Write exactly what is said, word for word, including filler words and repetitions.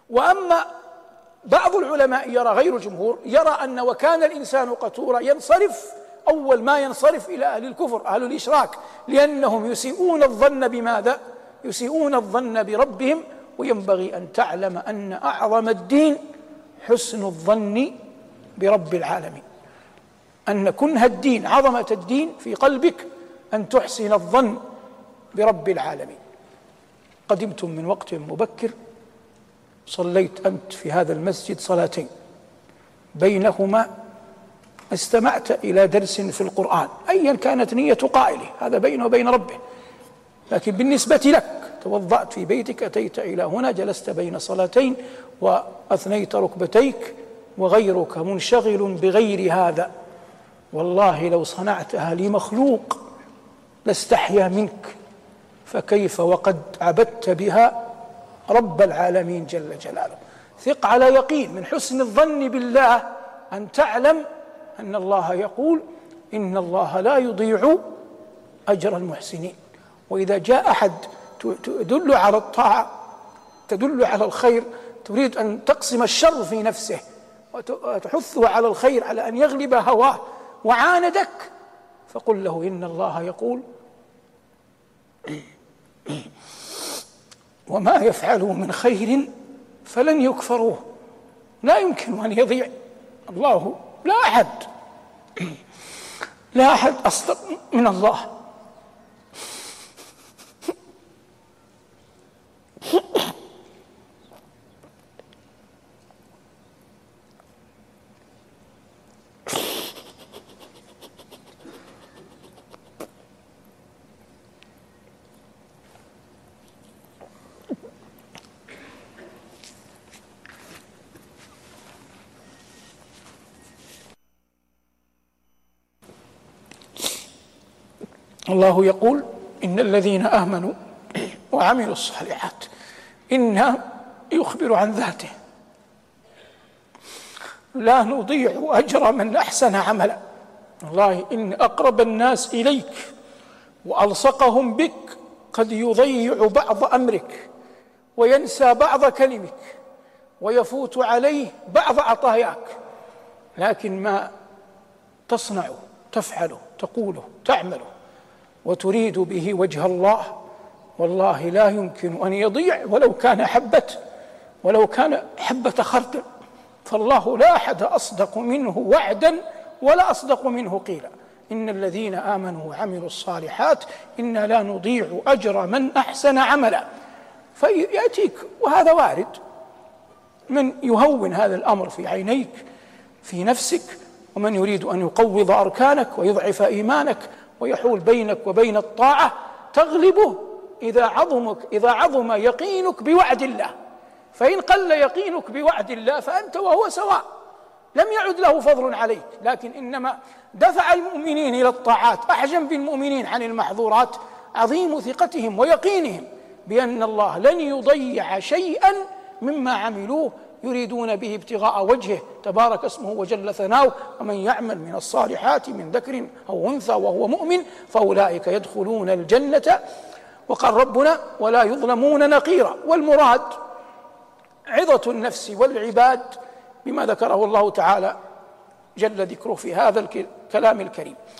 وأما بعض العلماء يرى، غير الجمهور، يرى أن وكان الإنسان قتورا ينصرف أول ما ينصرف إلى أهل الكفر، أهل الإشراك، لأنهم يسيئون الظن بماذا؟ يسيئون الظن بربهم. وينبغي أن تعلم أن أعظم الدين حسن الظن برب العالمين، أن كنه الدين، عظمة الدين في قلبك أن تحسن الظن برب العالمين. قدمتم من وقت مبكر، صليت أنت في هذا المسجد صلاتين، بينهما استمعت إلى درس في القرآن، أيا كانت نية قائله، هذا بينه وبين ربه، لكن بالنسبة لك توضأت في بيتك، أتيت إلى هنا، جلست بين صلاتين وأثنيت ركبتيك، وغيرك منشغل بغير هذا. والله لو صنعتها لمخلوق لاستحيا منك، فكيف وقد عبدت بها رب العالمين جل جلاله. ثق على يقين من حسن الظن بالله أن تعلم أن الله يقول: إن الله لا يضيع أجر المحسنين. وإذا جاء أحد تدل على الطاعة، تدل على الخير، تريد أن تقسم الشر في نفسه وتحثه على الخير، على أن يغلب هواه، وعاندك، فقل له: إن الله يقول: وما يفعلوا من خير فلن يكفروه. لا يمكن أن يضيع الله، لا أحد لا أحد أصدق من الله. الله يقول: إن الذين آمنوا وعملوا الصالحات، إن يخبر عن ذاته، لا نضيع أجر من أحسن عملا. والله إن أقرب الناس إليك وألصقهم بك قد يضيع بعض أمرك، وينسى بعض كلمك، ويفوت عليه بعض عطاياك، لكن ما تصنعه، تفعله، تقوله، تعمله، وتريد به وجه الله، والله لا يمكن أن يضيع ولو كان حبة ولو كان حبة خردل. فالله لا أحد أصدق منه وعدا ولا أصدق منه قيلا. إن الذين آمنوا وعملوا الصالحات إنا لا نضيع أجر من أحسن عملا. فيأتيك، وهذا وارد، من يهون هذا الأمر في عينيك في نفسك، ومن يريد أن يقوض أركانك ويضعف إيمانك ويحول بينك وبين الطاعة، تغلبه إذا عظمك إذا عظم يقينك بوعد الله. فإن قل يقينك بوعد الله فأنت وهو سواء، لم يعد له فضل عليك، لكن إنما دفع المؤمنين إلى الطاعات أحجم بالمؤمنين عن المحظورات عظيم ثقتهم ويقينهم بأن الله لن يضيع شيئا مما عملوه يريدون به ابتغاء وجهه تبارك اسمه وجل ثناؤه. ومن يعمل من الصالحات من ذكر أو أنثى وهو مؤمن فأولئك يدخلون الجنة. وقال ربنا: ولا يظلمون نقيرا. والمراد عظة النفس والعباد بما ذكره الله تعالى جل ذكره في هذا الكلام الكريم.